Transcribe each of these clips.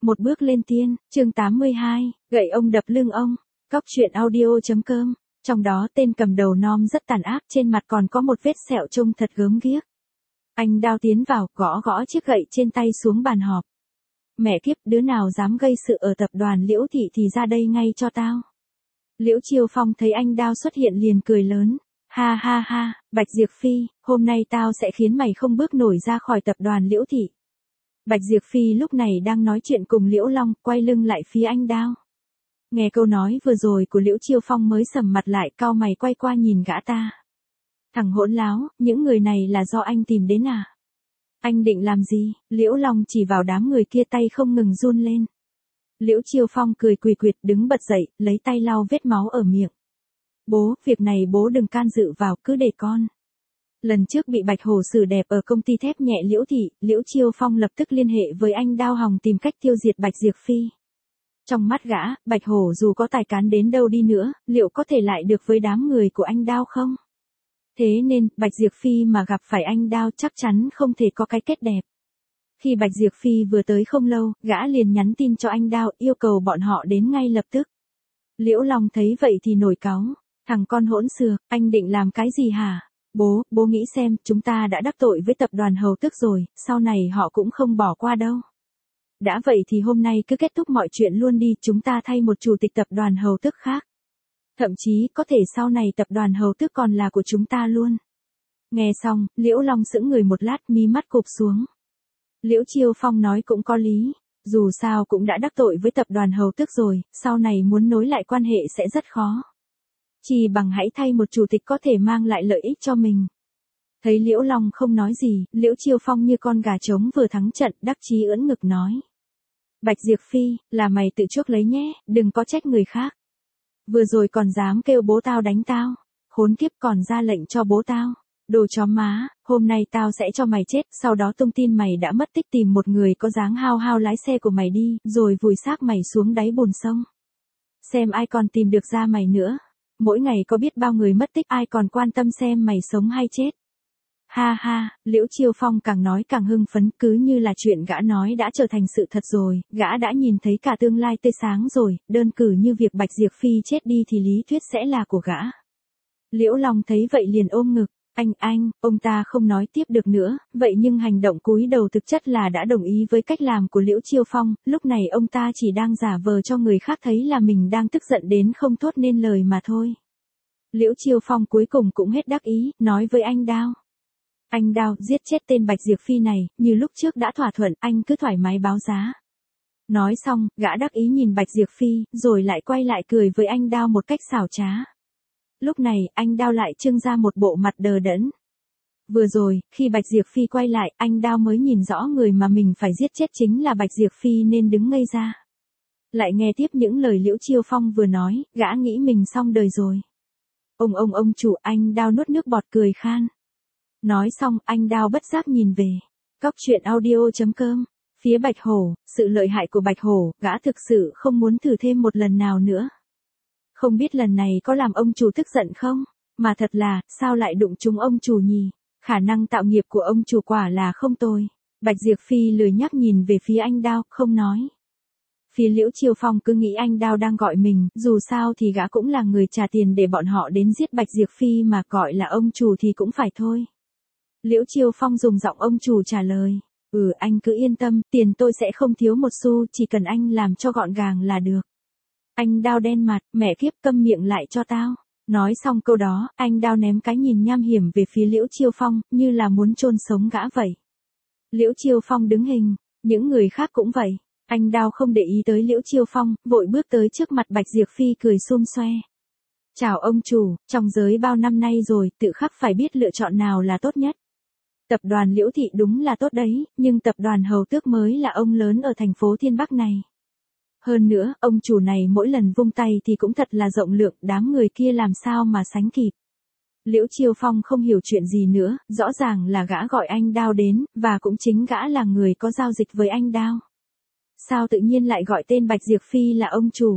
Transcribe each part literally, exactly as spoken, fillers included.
Một bước lên tiên, chương tám mươi hai, gậy ông đập lưng ông. Cóc truyện audio.com. Trong đó tên cầm đầu nom rất tàn ác, trên mặt còn có một vết sẹo trông thật gớm ghiếc. Anh Đao tiến vào, gõ gõ chiếc gậy trên tay xuống bàn họp. Mẹ kiếp, đứa nào dám gây sự ở tập đoàn Liễu Thị thì ra đây ngay cho tao. Liễu Chiêu Phong thấy anh Đao xuất hiện liền cười lớn. Ha ha ha, Bạch Diệp Phi, hôm nay tao sẽ khiến mày không bước nổi ra khỏi tập đoàn Liễu Thị. Bạch Diệp Phi lúc này đang nói chuyện cùng Liễu Long, quay lưng lại phía anh Đao. Nghe câu nói vừa rồi của Liễu Chiêu Phong mới sầm mặt lại, cau mày quay qua nhìn gã ta. Thằng hỗn láo, những người này là do anh tìm đến à? Anh định làm gì? Liễu Long chỉ vào đám người kia, tay không ngừng run lên. Liễu Chiêu Phong cười quỳ quỵt đứng bật dậy, lấy tay lau vết máu ở miệng. Bố, việc này bố đừng can dự vào, cứ để con. Lần trước bị Bạch Hổ xử đẹp ở công ty thép nhẹ Liễu Thị, Liễu Chiêu Phong lập tức liên hệ với anh Đao Hòng tìm cách tiêu diệt Bạch Diệp Phi. Trong mắt gã, Bạch Hổ dù có tài cán đến đâu đi nữa, liệu có thể lại được với đám người của anh Đao không? Thế nên, Bạch Diệp Phi mà gặp phải anh Đao chắc chắn không thể có cái kết đẹp. Khi Bạch Diệp Phi vừa tới không lâu, gã liền nhắn tin cho anh Đao, yêu cầu bọn họ đến ngay lập tức. Liễu Long thấy vậy thì nổi cáu. Thằng con hỗn xược, anh định làm cái gì hả? Bố, bố nghĩ xem, chúng ta đã đắc tội với tập đoàn Hầu Tước rồi, sau này họ cũng không bỏ qua đâu. Đã vậy thì hôm nay cứ kết thúc mọi chuyện luôn đi, chúng ta thay một chủ tịch tập đoàn Hầu Tước khác. Thậm chí, có thể sau này tập đoàn Hầu Tước còn là của chúng ta luôn. Nghe xong, Liễu Long sững người một lát, mí mắt cụp xuống. Liễu Chiêu Phong nói cũng có lý, dù sao cũng đã đắc tội với tập đoàn Hầu Tước rồi, sau này muốn nối lại quan hệ sẽ rất khó. Chỉ bằng hãy thay một chủ tịch có thể mang lại lợi ích cho mình. Thấy Liễu Long không nói gì, Liễu Chiêu Phong như con gà trống vừa thắng trận, đắc chí ưỡn ngực nói. Bạch Diệp Phi, là mày tự chuốc lấy nhé, đừng có trách người khác. Vừa rồi còn dám kêu bố tao đánh tao, khốn kiếp còn ra lệnh cho bố tao. Đồ chó má, hôm nay tao sẽ cho mày chết, sau đó tung tin mày đã mất tích, tìm một người có dáng hao hao lái xe của mày đi, rồi vùi xác mày xuống đáy bùn sông. Xem ai còn tìm được ra mày nữa. Mỗi ngày có biết bao người mất tích, ai còn quan tâm xem mày sống hay chết. Ha ha, Liễu Chiêu Phong càng nói càng hưng phấn, cứ như là chuyện gã nói đã trở thành sự thật rồi, gã đã nhìn thấy cả tương lai tươi sáng rồi, đơn cử như việc Bạch Diệp Phi chết đi thì lý thuyết sẽ là của gã. Liễu Long thấy vậy liền ôm ngực, anh anh, ông ta không nói tiếp được nữa, vậy nhưng hành động cúi đầu thực chất là đã đồng ý với cách làm của Liễu Chiêu Phong, lúc này ông ta chỉ đang giả vờ cho người khác thấy là mình đang tức giận đến không thốt nên lời mà thôi. Liễu Chiêu Phong cuối cùng cũng hết đắc ý, nói với anh Đao. Anh Đao, giết chết tên Bạch Diệp Phi này, như lúc trước đã thỏa thuận, anh cứ thoải mái báo giá. Nói xong, gã đắc ý nhìn Bạch Diệp Phi, rồi lại quay lại cười với anh Đao một cách xảo trá. Lúc này, anh Đao lại trưng ra một bộ mặt đờ đẫn. Vừa rồi, khi Bạch Diệp Phi quay lại, anh Đao mới nhìn rõ người mà mình phải giết chết chính là Bạch Diệp Phi nên đứng ngây ra. Lại nghe tiếp những lời Liễu Chiêu Phong vừa nói, gã nghĩ mình xong đời rồi. Ông ông ông chủ, anh Đao nuốt nước bọt cười khan. Nói xong, anh Đao bất giác nhìn về. Cóc truyện audio.com. Phía Bạch Hổ, sự lợi hại của Bạch Hổ, gã thực sự không muốn thử thêm một lần nào nữa. Không biết lần này có làm ông chủ tức giận không? Mà thật là, sao lại đụng trúng ông chủ nhỉ? Khả năng tạo nghiệp của ông chủ quả là không tồi. Bạch Diệp Phi lười nhắc nhìn về phía anh Đao, không nói. Phía Liễu Chiêu Phong cứ nghĩ anh Đao đang gọi mình, dù sao thì gã cũng là người trả tiền để bọn họ đến giết Bạch Diệp Phi mà, gọi là ông chủ thì cũng phải thôi. Liễu Chiêu Phong dùng giọng ông chủ trả lời. Ừ, anh cứ yên tâm, tiền tôi sẽ không thiếu một xu, chỉ cần anh làm cho gọn gàng là được. Anh Đao đen mặt, mẹ kiếp, câm miệng lại cho tao. Nói xong câu đó, anh Đao ném cái nhìn nham hiểm về phía Liễu Chiêu Phong, như là muốn chôn sống gã vậy. Liễu Chiêu Phong đứng hình, những người khác cũng vậy. Anh Đao không để ý tới Liễu Chiêu Phong, vội bước tới trước mặt Bạch Diệp Phi cười xum xoe. Chào ông chủ, trong giới bao năm nay rồi, tự khắc phải biết lựa chọn nào là tốt nhất. Tập đoàn Liễu Thị đúng là tốt đấy, nhưng tập đoàn Hầu Tước mới là ông lớn ở thành phố Thiên Bắc này. Hơn nữa, ông chủ này mỗi lần vung tay thì cũng thật là rộng lượng, đám người kia làm sao mà sánh kịp. Liễu Chiêu Phong không hiểu chuyện gì nữa, rõ ràng là gã gọi anh Đao đến, và cũng chính gã là người có giao dịch với anh Đao. Sao tự nhiên lại gọi tên Bạch Diệp Phi là ông chủ?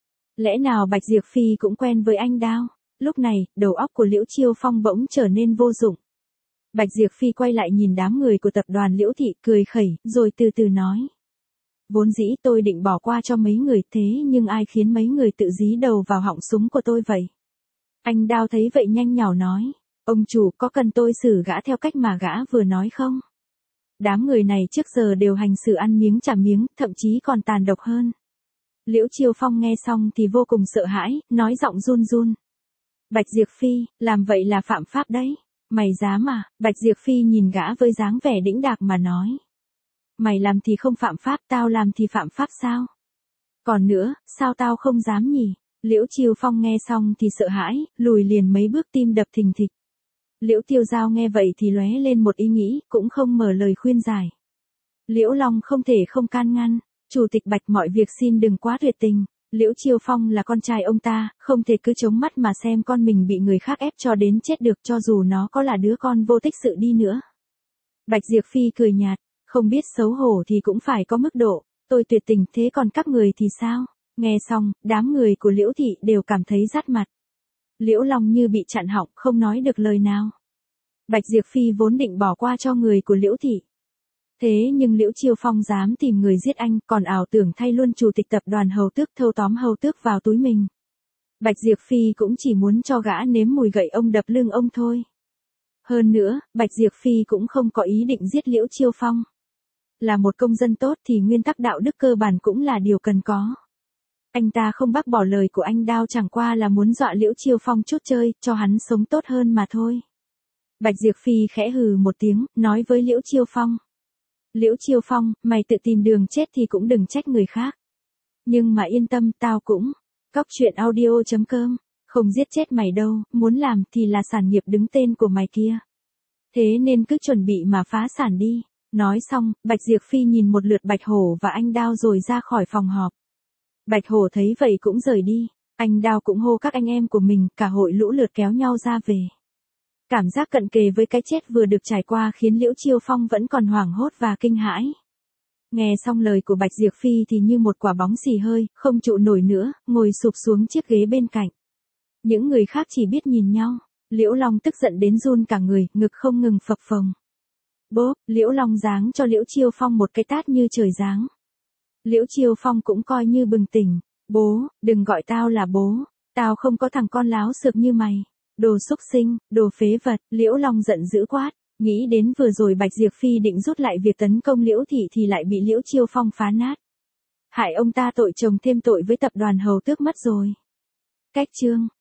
Lẽ nào Bạch Diệp Phi cũng quen với anh Đao? Lúc này, đầu óc của Liễu Chiêu Phong bỗng trở nên vô dụng. Bạch Diệp Phi quay lại nhìn đám người của tập đoàn Liễu Thị, cười khẩy, rồi từ từ nói. Vốn dĩ tôi định bỏ qua cho mấy người thế nhưng ai khiến mấy người tự dí đầu vào họng súng của tôi vậy? Anh Đao thấy vậy nhanh nhảu nói. Ông chủ có cần tôi xử gã theo cách mà gã vừa nói không? Đám người này trước giờ đều hành xử ăn miếng trả miếng, thậm chí còn tàn độc hơn. Liễu Chiêu Phong nghe xong thì vô cùng sợ hãi, nói giọng run run. Bạch Diệp Phi, làm vậy là phạm pháp đấy. Mày dám à? Bạch Diệp Phi nhìn gã với dáng vẻ đĩnh đạc mà nói. Mày làm thì không phạm pháp, tao làm thì phạm pháp sao? Còn nữa, sao tao không dám nhỉ? Liễu Chiêu Phong nghe xong thì sợ hãi, lùi liền mấy bước tim đập thình thịch. Liễu Tiêu Giao nghe vậy thì lóe lên một ý nghĩ, cũng không mở lời khuyên giải. Liễu Long không thể không can ngăn. Chủ tịch Bạch mọi việc xin đừng quá tuyệt tình. Liễu Chiêu Phong là con trai ông ta, không thể cứ chống mắt mà xem con mình bị người khác ép cho đến chết được cho dù nó có là đứa con vô tích sự đi nữa. Bạch Diệp Phi cười nhạt, không biết xấu hổ thì cũng phải có mức độ, tôi tuyệt tình thế còn các người thì sao? Nghe xong, đám người của Liễu Thị đều cảm thấy rát mặt. Liễu Long như bị chặn họng không nói được lời nào. Bạch Diệp Phi vốn định bỏ qua cho người của Liễu Thị. Thế nhưng Liễu Chiêu Phong dám tìm người giết anh, còn ảo tưởng thay luôn chủ tịch tập đoàn Hầu Tước thâu tóm Hầu Tước vào túi mình. Bạch Diệp Phi cũng chỉ muốn cho gã nếm mùi gậy ông đập lưng ông thôi. Hơn nữa, Bạch Diệp Phi cũng không có ý định giết Liễu Chiêu Phong. Là một công dân tốt thì nguyên tắc đạo đức cơ bản cũng là điều cần có. Anh ta không bác bỏ lời của anh Đao chẳng qua là muốn dọa Liễu Chiêu Phong chút chơi, cho hắn sống tốt hơn mà thôi. Bạch Diệp Phi khẽ hừ một tiếng, nói với Liễu Chiêu Phong. Liễu Chiêu Phong, mày tự tìm đường chết thì cũng đừng trách người khác. Nhưng mà yên tâm, tao cũng. Cóc truyện audio chấm com, không giết chết mày đâu, muốn làm thì là sản nghiệp đứng tên của mày kia. Thế nên cứ chuẩn bị mà phá sản đi. Nói xong, Bạch Diệp Phi nhìn một lượt Bạch Hổ và anh Đao rồi ra khỏi phòng họp. Bạch Hổ thấy vậy cũng rời đi, anh Đao cũng hô các anh em của mình, cả hội lũ lượt kéo nhau ra về. Cảm giác cận kề với cái chết vừa được trải qua khiến Liễu Chiêu Phong vẫn còn hoảng hốt và kinh hãi. Nghe xong lời của Bạch Diệp Phi thì như một quả bóng xì hơi, không trụ nổi nữa, ngồi sụp xuống chiếc ghế bên cạnh. Những người khác chỉ biết nhìn nhau, Liễu Long tức giận đến run cả người, ngực không ngừng phập phồng. Bốp, Liễu Long giáng cho Liễu Chiêu Phong một cái tát như trời giáng. Liễu Chiêu Phong cũng coi như bừng tỉnh. Bố, đừng gọi tao là bố, tao không có thằng con láo xược như mày. Đồ xúc sinh, đồ phế vật, Liễu Long giận dữ quát, nghĩ đến vừa rồi Bạch Diệp Phi định rút lại việc tấn công Liễu Thị thì lại bị Liễu Chiêu Phong phá nát. Hại ông ta tội chồng thêm tội với tập đoàn Hầu Tước mất rồi. Cách chương